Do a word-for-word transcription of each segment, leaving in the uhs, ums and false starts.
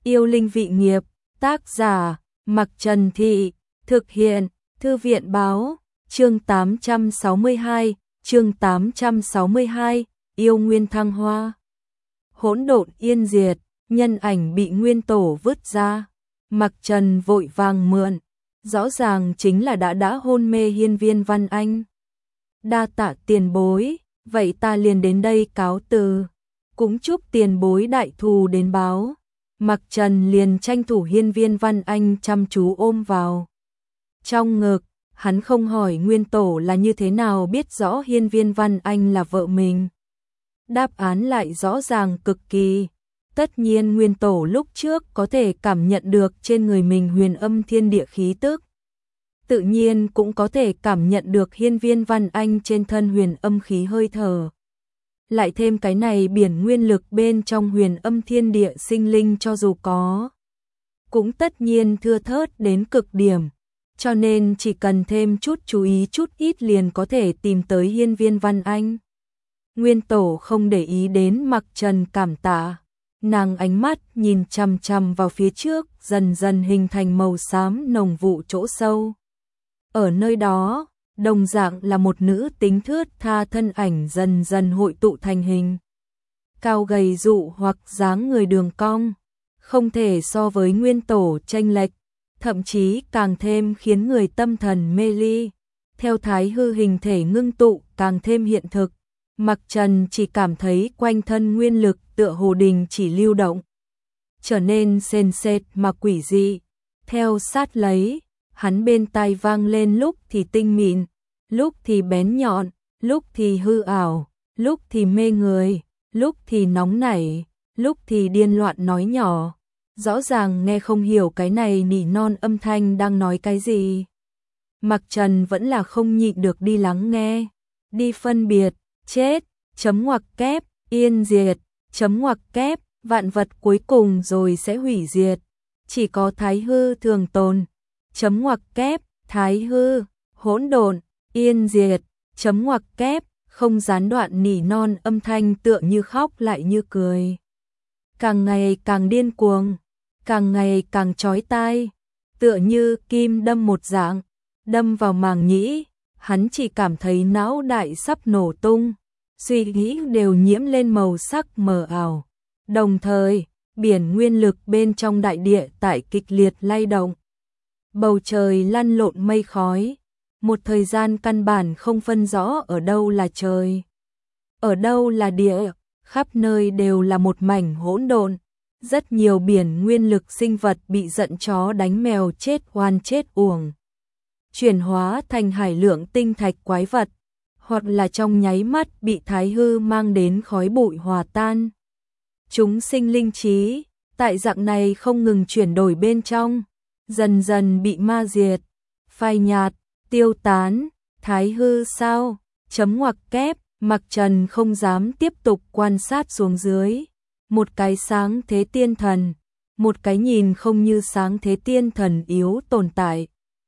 Yêu linh vị nghiệp, tác giả, Mặc Trần Thị, thực hiện, Thư viện báo, chương tám trăm sáu mươi hai, chương tám trăm sáu mươi hai, yêu nguyên thăng hoa. Hỗn độn yên diệt, nhân ảnh bị nguyên tổ vứt ra, Mặc Trần vội vàng mượn, rõ ràng chính là đã đã hôn mê Hiên Viên Văn Anh. Đa tạ tiền bối, vậy ta liền đến đây cáo từ, cũng chúc tiền bối đại thù đến báo. Mặc Trần liền tranh thủ Hiên Viên Văn Anh chăm chú ôm vào trong ngực, hắn không hỏi nguyên tổ là như thế nào biết rõ Hiên Viên Văn Anh là vợ mình. Đáp án lại rõ ràng cực kỳ. Tất nhiên nguyên tổ lúc trước có thể cảm nhận được trên người mình huyền âm thiên địa khí tức. Tự nhiên cũng có thể cảm nhận được Hiên Viên Văn Anh trên thân huyền âm khí hơi thở. Lại thêm cái này biển nguyên lực bên trong huyền âm thiên địa sinh linh cho dù có, cũng tất nhiên thưa thớt đến cực điểm. Cho nên chỉ cần thêm chút chú ý chút ít liền có thể tìm tới Hiên Viên Văn Anh. Nguyên tổ không để ý đến Mặc Trần cảm tạ. Nàng ánh mắt nhìn chằm chằm vào phía trước, dần dần hình thành màu xám nồng vụ chỗ sâu. Ở nơi đó, đồng dạng là một nữ tính thướt tha thân ảnh dần dần hội tụ thành hình. Cao gầy dụ hoặc dáng người đường cong, không thể so với nguyên tổ chênh lệch, thậm chí càng thêm khiến người tâm thần mê ly. Theo thái hư hình thể ngưng tụ càng thêm hiện thực, Mặc Trần chỉ cảm thấy quanh thân nguyên lực tựa hồ đình chỉ lưu động, trở nên sền sệt mà quỷ dị. Theo sát lấy, hắn bên tai vang lên lúc thì tinh mịn, lúc thì bén nhọn, lúc thì hư ảo, lúc thì mê người, lúc thì nóng nảy, lúc thì điên loạn nói nhỏ. Rõ ràng nghe không hiểu cái này nỉ non âm thanh đang nói cái gì. Mặc Trần vẫn là không nhịn được đi lắng nghe, đi phân biệt, chết, chấm ngoặc kép, yên diệt, chấm ngoặc kép, vạn vật cuối cùng rồi sẽ hủy diệt. Chỉ có thái hư thường tồn, chấm ngoặc kép, thái hư, hỗn độn, yên diệt, chấm ngoặc kép, không gián đoạn nỉ non âm thanh tựa như khóc lại như cười. Càng ngày càng điên cuồng, càng ngày càng chói tai, tựa như kim đâm một dạng, đâm vào màng nhĩ, hắn chỉ cảm thấy não đại sắp nổ tung, suy nghĩ đều nhiễm lên màu sắc mờ ảo. Đồng thời, biển nguyên lực bên trong đại địa tại kịch liệt lay động. Bầu trời lăn lộn mây khói, một thời gian căn bản không phân rõ ở đâu là trời, ở đâu là địa, khắp nơi đều là một mảnh hỗn độn. Rất nhiều biển nguyên lực sinh vật bị giận chó đánh mèo chết oan chết uổng, chuyển hóa thành hải lượng tinh thạch quái vật, hoặc là trong nháy mắt bị thái hư mang đến khói bụi hòa tan. Chúng sinh linh trí, tại dạng này không ngừng chuyển đổi bên trong, dần dần bị ma diệt, phai nhạt, tiêu tán. Thái hư sao? Chấm ngoặc kép, Mặc Trần không dám tiếp tục quan sát xuống dưới. Một cái sáng thế tiên thần, một cái nhìn không như sáng thế tiên thần yếu tồn tại.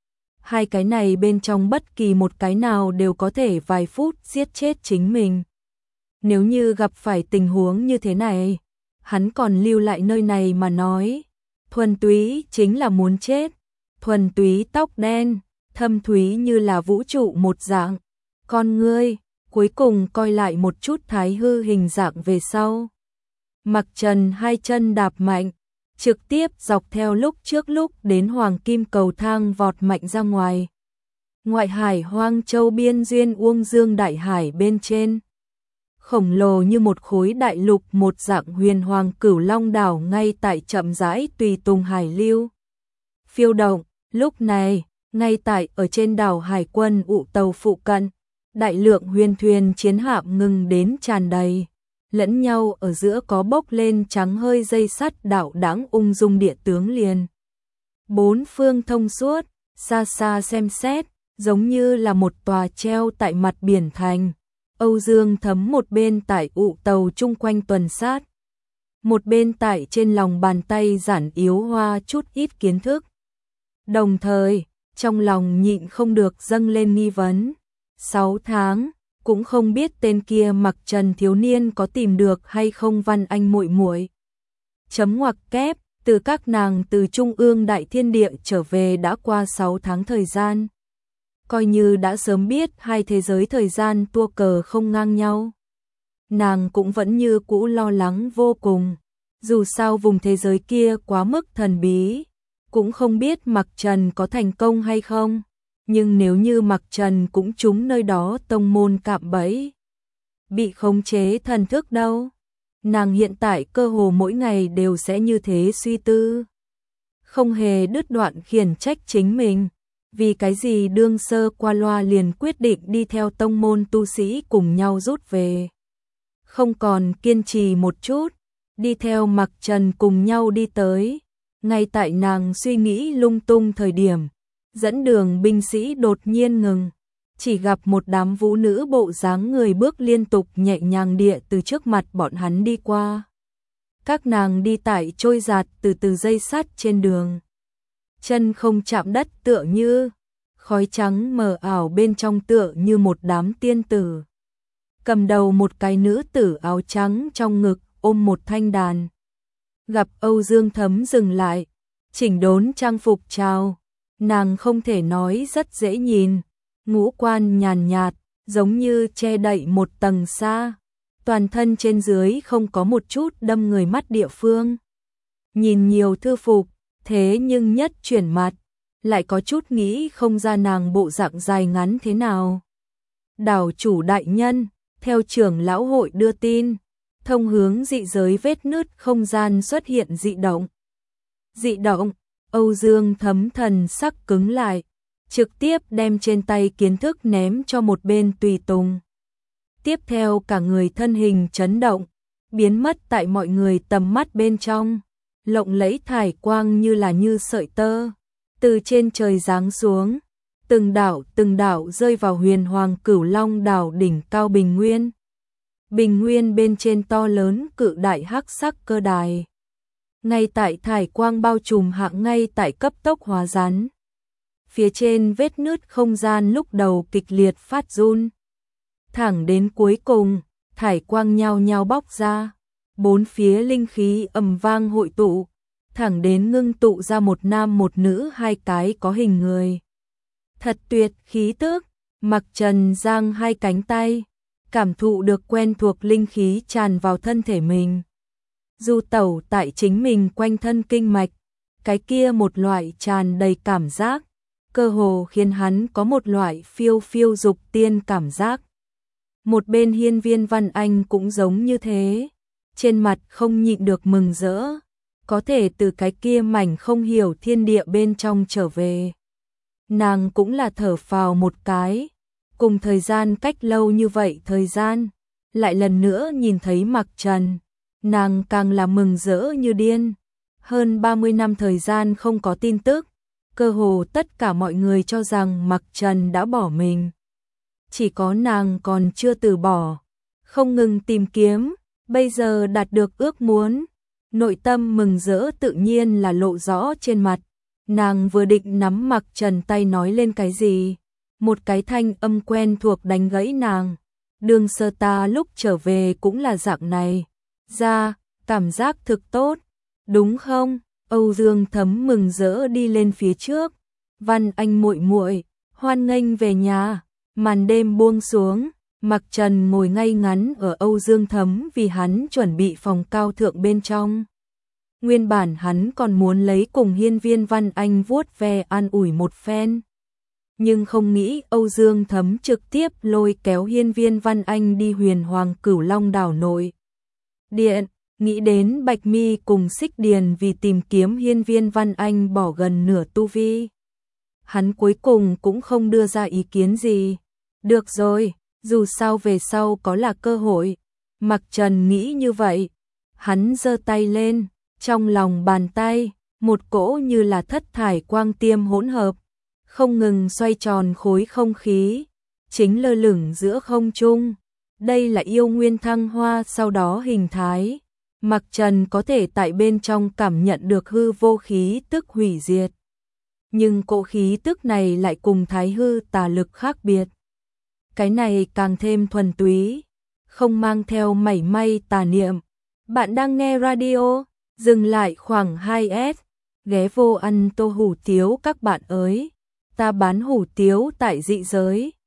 Hai cái này bên trong bất kỳ một cái nào đều có thể vài phút giết chết chính mình. Nếu như gặp phải tình huống như thế này, hắn còn lưu lại nơi này mà nói, thuần túy chính là muốn chết. Thuần túy tóc đen, thâm thúy như là vũ trụ một dạng, con ngươi, cuối cùng coi lại một chút thái hư hình dạng về sau. Mặc Trần hai chân đạp mạnh, trực tiếp dọc theo lúc trước lúc đến hoàng kim cầu thang vọt mạnh ra ngoài. Ngoại hải Hoang Châu biên duyên Uông Dương đại hải bên trên, khổng lồ như một khối đại lục một dạng huyền hoàng cửu long đảo ngay tại chậm rãi tùy tùng hải lưu phiêu động. Lúc này, ngay tại ở trên đảo hải quân ụ tàu phụ cận, đại lượng huyền thuyền chiến hạm ngừng đến tràn đầy. Lẫn nhau ở giữa có bốc lên trắng hơi dây sắt đạo đãng ung dung địa tướng liền. Bốn phương thông suốt, xa xa xem xét, giống như là một tòa treo tại mặt biển thành. Âu Dương Thấm một bên tại ụ tàu chung quanh tuần sát, một bên tại trên lòng bàn tay giản yếu hoa chút ít kiến thức. Đồng thời, trong lòng nhịn không được dâng lên nghi vấn. Sáu tháng, cũng không biết tên kia Mặc Trần thiếu niên có tìm được hay không Văn Anh muội muội. Chấm ngoặc kép, Từ các nàng từ Trung ương Đại Thiên Địa trở về đã qua sáu tháng thời gian. Coi như đã sớm biết hai thế giới thời gian tua cờ không ngang nhau. Nàng cũng vẫn như cũ lo lắng vô cùng. Dù sao vùng thế giới kia quá mức thần bí, cũng không biết Mặc Trần có thành công hay không. Nhưng nếu như Mặc Trần cũng trúng nơi đó tông môn cạm bẫy, bị khống chế thần thức đâu. Nàng hiện tại cơ hồ mỗi ngày đều sẽ như thế suy tư. Không hề đứt đoạn khiển trách chính mình. Vì cái gì đương sơ qua loa liền quyết định đi theo tông môn tu sĩ cùng nhau rút về. Không còn kiên trì một chút, đi theo Mặc Trần cùng nhau đi tới. Ngay tại nàng suy nghĩ lung tung thời điểm, dẫn đường binh sĩ đột nhiên ngừng. Chỉ gặp một đám vũ nữ bộ dáng người bước liên tục nhẹ nhàng địa từ trước mặt bọn hắn đi qua. Các nàng đi tại trôi giạt từ từ dây sắt trên đường. Chân không chạm đất tựa như, khói trắng mờ ảo bên trong tựa như một đám tiên tử. Cầm đầu một cái nữ tử áo trắng trong ngực ôm một thanh đàn. Gặp Âu Dương Thấm dừng lại, chỉnh đốn trang phục chào. Nàng không thể nói rất dễ nhìn, ngũ quan nhàn nhạt, giống như che đậy một tầng xa. Toàn thân trên dưới không có một chút đâm người mắt địa phương. Nhìn nhiều thư phục, thế nhưng nhất chuyển mặt, lại có chút nghĩ không ra nàng bộ dạng dài ngắn thế nào. Đảo chủ đại nhân, theo trưởng lão hội đưa tin, thông hướng dị giới vết nứt không gian xuất hiện dị động. Dị động, Âu Dương Thấm thần sắc cứng lại, trực tiếp đem trên tay kiến thức ném cho một bên tùy tùng. Tiếp theo cả người thân hình chấn động, biến mất tại mọi người tầm mắt bên trong. Lộng lẫy thải quang như là như sợi tơ, từ trên trời giáng xuống, từng đảo từng đảo rơi vào huyền hoàng cửu long đảo đỉnh cao bình nguyên. Bình nguyên bên trên to lớn cự đại hắc sắc cơ đài. Ngay tại thải quang bao trùm hạng ngay tại cấp tốc hóa rắn. Phía trên vết nứt không gian lúc đầu kịch liệt phát run. Thẳng đến cuối cùng, thải quang nhao nhao bóc ra. Bốn phía linh khí ầm vang hội tụ, thẳng đến ngưng tụ ra một nam một nữ hai cái có hình người. Thật tuyệt khí tức, Mặc Trần giang hai cánh tay, cảm thụ được quen thuộc linh khí tràn vào thân thể mình. Du tẩu tại chính mình quanh thân kinh mạch, cái kia một loại tràn đầy cảm giác, cơ hồ khiến hắn có một loại phiêu phiêu dục tiên cảm giác. Một bên Hiên Viên Văn Anh cũng giống như thế. Trên mặt không nhịn được mừng rỡ, có thể từ cái kia mảnh không hiểu thiên địa bên trong trở về. Nàng cũng là thở phào một cái, cùng thời gian cách lâu như vậy thời gian, lại lần nữa nhìn thấy Mặc Trần, nàng càng là mừng rỡ như điên. Hơn ba mươi năm thời gian không có tin tức, cơ hồ tất cả mọi người cho rằng Mặc Trần đã bỏ mình. Chỉ có nàng còn chưa từ bỏ, không ngừng tìm kiếm. Bây giờ đạt được ước muốn, nội tâm mừng rỡ tự nhiên là lộ rõ trên mặt. Nàng vừa định nắm Mặc Trần tay nói lên cái gì, một cái thanh âm quen thuộc đánh gãy nàng. Đường sơ ta lúc trở về cũng là dạng này. Ra, cảm giác thực tốt, đúng không? Âu Dương Thấm mừng rỡ đi lên phía trước. Văn Anh muội muội, hoan nghênh về nhà. Màn đêm buông xuống. Mặc Trần ngồi ngay ngắn ở Âu Dương Thấm vì hắn chuẩn bị phòng cao thượng bên trong. Nguyên bản hắn còn muốn lấy cùng Hiên Viên Văn Anh vuốt ve an ủi một phen. Nhưng không nghĩ Âu Dương Thấm trực tiếp lôi kéo Hiên Viên Văn Anh đi huyền hoàng cửu long đảo nội điện, nghĩ đến Bạch Mi cùng Xích Điền vì tìm kiếm Hiên Viên Văn Anh bỏ gần nửa tu vi. Hắn cuối cùng cũng không đưa ra ý kiến gì. Được rồi. Dù sao về sau có là cơ hội. Mặc Trần nghĩ như vậy. Hắn giơ tay lên, trong lòng bàn tay, một cỗ như là thất thải quang tiêm hỗn hợp, không ngừng xoay tròn khối không khí, chính lơ lửng giữa không trung. Đây là yêu nguyên thăng hoa sau đó hình thái. Mặc Trần có thể tại bên trong cảm nhận được hư vô khí tức hủy diệt. Nhưng cỗ khí tức này lại cùng thái hư tà lực khác biệt. Cái này càng thêm thuần túy, không mang theo mảy may tà niệm. Bạn đang nghe radio Dừng lại khoảng hai s, ghé vô ăn tô hủ tiếu các bạn ơi. Ta bán hủ tiếu tại dị giới.